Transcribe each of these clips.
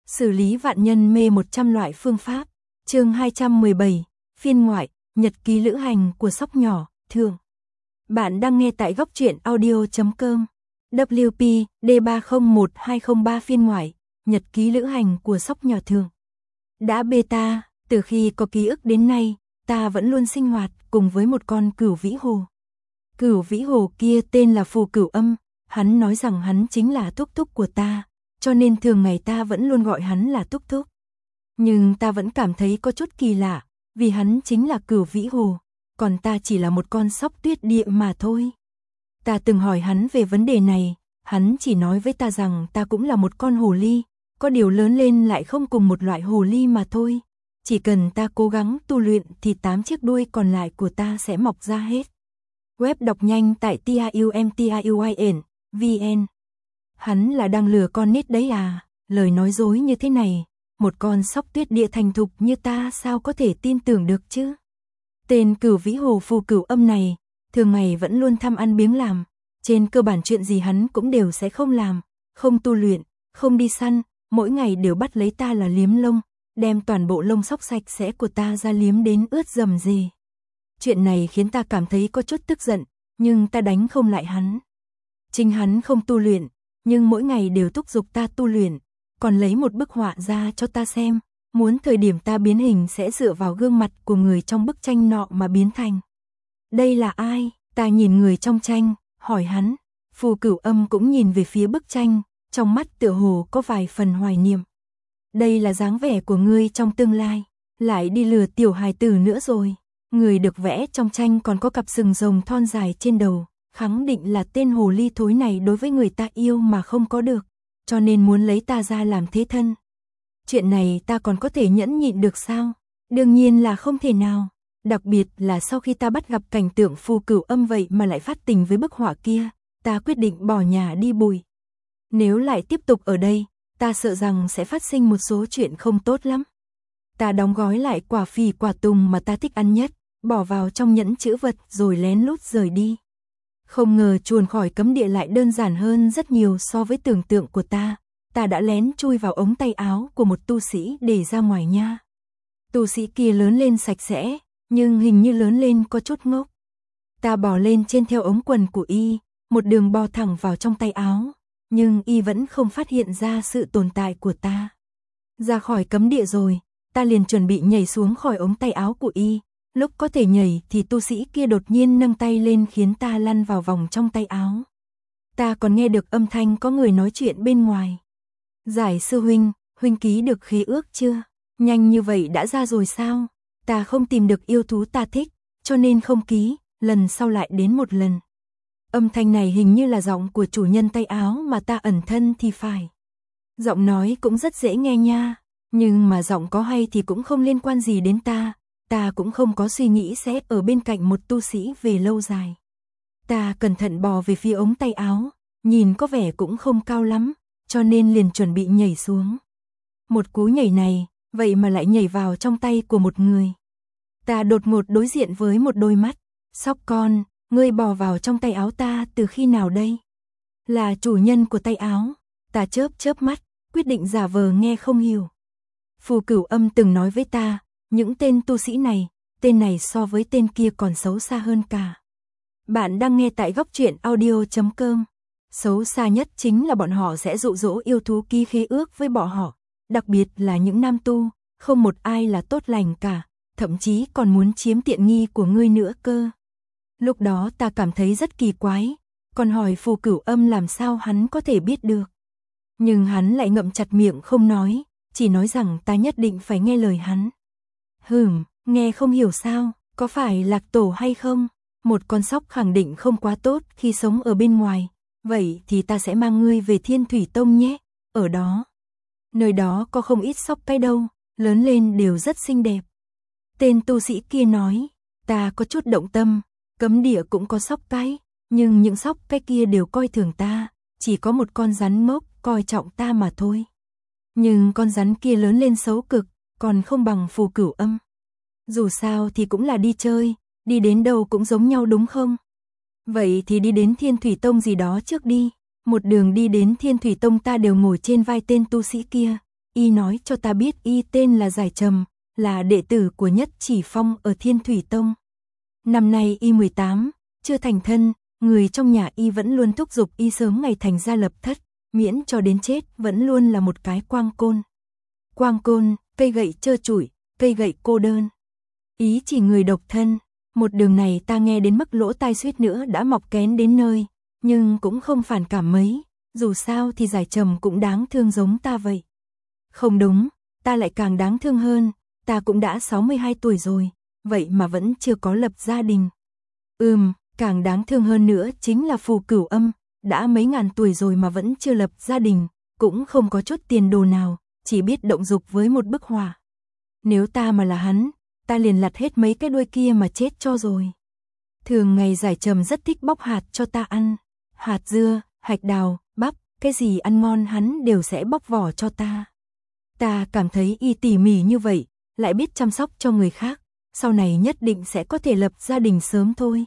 Xử lý vạn nhân mê 100 loại phương pháp. Chương 217, phiên ngoại, nhật ký lữ hành của sóc nhỏ, thường. Bạn đang nghe tại góc truyện audio.com. WP D301203 phiên ngoại, nhật ký lữ hành của sóc nhỏ thường. Đã beta, từ khi có ký ức đến nay, ta vẫn luôn sinh hoạt cùng với một con cửu vĩ hồ. Cửu vĩ hồ kia tên là Phù Cửu Âm, hắn nói rằng hắn chính là thúc thúc của ta, cho nên thường ngày ta vẫn luôn gọi hắn là thúc thúc. Nhưng ta vẫn cảm thấy có chút kỳ lạ, vì hắn chính là cửu vĩ hồ, còn ta chỉ là một con sóc tuyết địa mà thôi. Ta từng hỏi hắn về vấn đề này, hắn chỉ nói với ta rằng ta cũng là một con hồ ly, có điều lớn lên lại không cùng một loại hồ ly mà thôi. Chỉ cần ta cố gắng tu luyện thì 8 chiếc đuôi còn lại của ta sẽ mọc ra hết. Web đọc nhanh tại tiumtiuyn.vn. Hắn là đang lừa con nít đấy à, lời nói dối như thế này, một con sóc tuyết địa thành thục như ta sao có thể tin tưởng được chứ. Tên cửu vĩ hồ Phù Cửu Âm này, thường ngày vẫn luôn tham ăn biếng làm, trên cơ bản chuyện gì hắn cũng đều sẽ không làm, không tu luyện, không đi săn, mỗi ngày đều bắt lấy ta là liếm lông, đem toàn bộ lông sóc sạch sẽ của ta ra liếm đến ướt rầm rề. Chuyện này khiến ta cảm thấy có chút tức giận, nhưng ta đánh không lại hắn. Chính hắn không tu luyện, nhưng mỗi ngày đều thúc giục ta tu luyện, còn lấy một bức họa ra cho ta xem, muốn thời điểm ta biến hình sẽ dựa vào gương mặt của người trong bức tranh nọ mà biến thành. Đây là ai? Ta nhìn người trong tranh, hỏi hắn. Phù Cửu Âm cũng nhìn về phía bức tranh, trong mắt tựa hồ có vài phần hoài niệm. Đây là dáng vẻ của ngươi trong tương lai, lại đi lừa tiểu hài tử nữa rồi. Người được vẽ trong tranh còn có cặp sừng rồng thon dài trên đầu, khẳng định là tên hồ ly thối này đối với người ta yêu mà không có được, cho nên muốn lấy ta ra làm thế thân. Chuyện này ta còn có thể nhẫn nhịn được sao? Đương nhiên là không thể nào, đặc biệt là sau khi ta bắt gặp cảnh tượng Phù Cửu Âm vậy mà lại phát tình với bức họa kia, ta quyết định bỏ nhà đi bụi. Nếu lại tiếp tục ở đây, ta sợ rằng sẽ phát sinh một số chuyện không tốt lắm. Ta đóng gói lại quả phỉ quả tùng mà ta thích ăn nhất, bỏ vào trong nhẫn trữ vật rồi lén lút rời đi. Không ngờ chuồn khỏi cấm địa lại đơn giản hơn rất nhiều so với tưởng tượng của ta. Ta đã lén chui vào ống tay áo của một tu sĩ để ra ngoài nha. Tu sĩ kia lớn lên sạch sẽ, nhưng hình như lớn lên có chút ngốc. Ta bò lên trên theo ống quần của y, một đường bò thẳng vào trong tay áo, nhưng y vẫn không phát hiện ra sự tồn tại của ta. Ra khỏi cấm địa rồi, ta liền chuẩn bị nhảy xuống khỏi ống tay áo của y. Lúc có thể nhảy thì tu sĩ kia đột nhiên nâng tay lên khiến ta lăn vào vòng trong tay áo. Ta còn nghe được âm thanh có người nói chuyện bên ngoài. Giải sư huynh, huynh ký được khế ước chưa? Nhanh như vậy đã ra rồi sao? Ta không tìm được yêu thú ta thích, cho nên không ký, lần sau lại đến một lần. Âm thanh này hình như là giọng của chủ nhân tay áo mà ta ẩn thân thì phải. Giọng nói cũng rất dễ nghe nha, nhưng mà giọng có hay thì cũng không liên quan gì đến ta. Ta cũng không có suy nghĩ sẽ ở bên cạnh một tu sĩ về lâu dài. Ta cẩn thận bò về phía ống tay áo, nhìn có vẻ cũng không cao lắm, cho nên liền chuẩn bị nhảy xuống. Một cú nhảy này, vậy mà lại nhảy vào trong tay của một người. Ta đột ngột đối diện với một đôi mắt. Sóc con, ngươi bò vào trong tay áo ta từ khi nào đây? Là chủ nhân của tay áo. Ta chớp mắt, quyết định giả vờ nghe không hiểu. Phù Cửu Âm từng nói với ta, những tên tu sĩ này, tên này so với tên kia còn xấu xa hơn cả. Bạn đang nghe tại góc truyện audio.com. Xấu xa nhất chính là bọn họ sẽ dụ dỗ yêu thú ký khế ước với bọn họ. Đặc biệt là những nam tu, không một ai là tốt lành cả, thậm chí còn muốn chiếm tiện nghi của ngươi nữa cơ. Lúc đó ta cảm thấy rất kỳ quái, còn hỏi Phù Cửu Âm làm sao hắn có thể biết được. Nhưng hắn lại ngậm chặt miệng không nói, chỉ nói rằng ta nhất định phải nghe lời hắn. Nghe không hiểu sao, có phải lạc tổ hay không? Một con sóc khẳng định không quá tốt khi sống ở bên ngoài, vậy thì ta sẽ mang ngươi về Thiên Thủy Tông nhé, ở đó. Nơi đó có không ít sóc cái đâu, lớn lên đều rất xinh đẹp. Tên tu sĩ kia nói, ta có chút động tâm, cấm địa cũng có sóc cái, nhưng những sóc cái kia đều coi thường ta, chỉ có một con rắn mốc coi trọng ta mà thôi. Nhưng con rắn kia lớn lên xấu cực, còn không bằng Phù Cửu Âm. Dù sao thì cũng là đi chơi, đi đến đâu cũng giống nhau đúng không? Vậy thì đi đến Thiên Thủy Tông gì đó trước đi. Một đường đi đến Thiên Thủy Tông ta đều ngồi trên vai tên tu sĩ kia, y nói cho ta biết y tên là Giải Trầm, là đệ tử của Nhất Chỉ Phong ở Thiên Thủy Tông. Năm nay y 18, chưa thành thân, người trong nhà y vẫn luôn thúc giục y sớm ngày thành gia lập thất, miễn cho đến chết vẫn luôn là một cái quang côn. Quang côn, cây gậy trơ trụi, cây gậy cô đơn. Ý chỉ người độc thân, một đường này ta nghe đến mức lỗ tai suýt nữa đã mọc kén đến nơi, nhưng cũng không phản cảm mấy, dù sao thì Giải Trầm cũng đáng thương giống ta vậy. Không đúng, ta lại càng đáng thương hơn, ta cũng đã 62 tuổi rồi, vậy mà vẫn chưa có lập gia đình. Càng đáng thương hơn nữa chính là Phù Cửu Âm, đã mấy ngàn tuổi rồi mà vẫn chưa lập gia đình, cũng không có chút tiền đồ nào, chỉ biết động dục với một bức họa. Nếu ta mà là hắn, ta liền lặt hết mấy cái đuôi kia mà chết cho rồi. Thường ngày Giải Trầm rất thích bóc hạt cho ta ăn, hạt dưa, hạch đào, bắp, cái gì ăn ngon hắn đều sẽ bóc vỏ cho ta. Ta cảm thấy y tỉ mỉ như vậy, lại biết chăm sóc cho người khác, sau này nhất định sẽ có thể lập gia đình sớm thôi.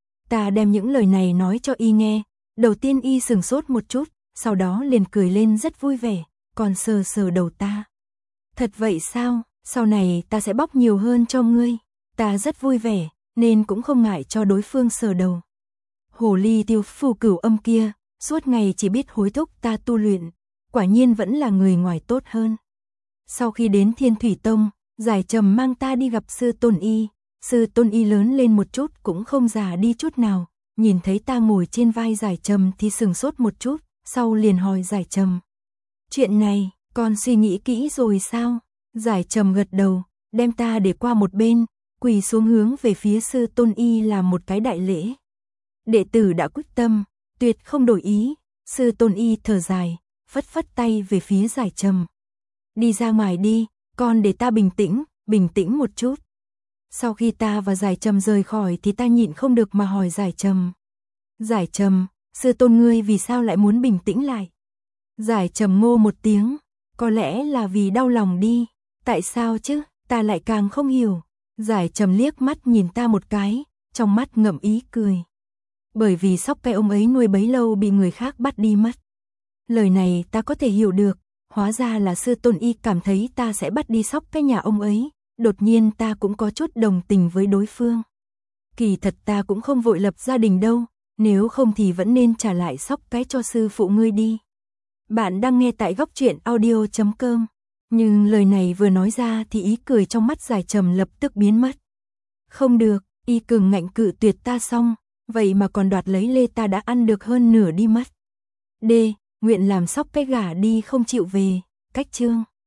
Ta đem những lời này nói cho y nghe, đầu tiên y sừng sốt một chút, sau đó liền cười lên rất vui vẻ, còn sờ sờ đầu ta. Thật vậy sao, sau này ta sẽ bóc nhiều hơn cho ngươi, ta rất vui vẻ, nên cũng không ngại cho đối phương sờ đầu. Hồ ly tiêu Phù Cửu Âm kia, suốt ngày chỉ biết hối thúc ta tu luyện, quả nhiên vẫn là người ngoài tốt hơn. Sau khi đến Thiên Thủy Tông, Giải Trầm mang ta đi gặp sư Tôn Y. Sư Tôn Y lớn lên một chút cũng không già đi chút nào, nhìn thấy ta ngồi trên vai Giải Trầm thì sừng sốt một chút, sau liền hỏi Giải Trầm. Chuyện này, con suy nghĩ kỹ rồi sao? Giải Trầm gật đầu, đem ta để qua một bên, quỳ xuống hướng về phía sư Tôn Y làm một cái đại lễ. Đệ tử đã quyết tâm, tuyệt không đổi ý. Sư Tôn Y thở dài, phất phất tay về phía Giải Trầm. Đi ra ngoài đi, con để ta bình tĩnh một chút. Sau khi ta và Giải Trầm rời khỏi thì ta nhịn không được mà hỏi Giải Trầm. Giải Trầm, sư tôn ngươi vì sao lại muốn bình tĩnh lại? Giải Trầm ngô một tiếng, có lẽ là vì đau lòng đi. Tại sao chứ, ta lại càng không hiểu. Giải Trầm liếc mắt nhìn ta một cái, trong mắt ngậm ý cười. Bởi vì sóc cái ông ấy nuôi bấy lâu bị người khác bắt đi mất. Lời này ta có thể hiểu được, hóa ra là sư Tôn Y cảm thấy ta sẽ bắt đi sóc cái nhà ông ấy. Đột nhiên ta cũng có chút đồng tình với đối phương. Kỳ thật ta cũng không vội lập gia đình đâu, nếu không thì vẫn nên trả lại sóc cái cho sư phụ ngươi đi. Bạn đang nghe tại Góc Truyện Audio.com. Nhưng lời này vừa nói ra thì ý cười trong mắt Giải Trầm lập tức biến mất. Không được, y cường ngạnh cự tuyệt ta xong, vậy mà còn đoạt lấy lê ta đã ăn được hơn nửa đi mất. D. Nguyện làm sóc cái gả đi không chịu về. Cách chương.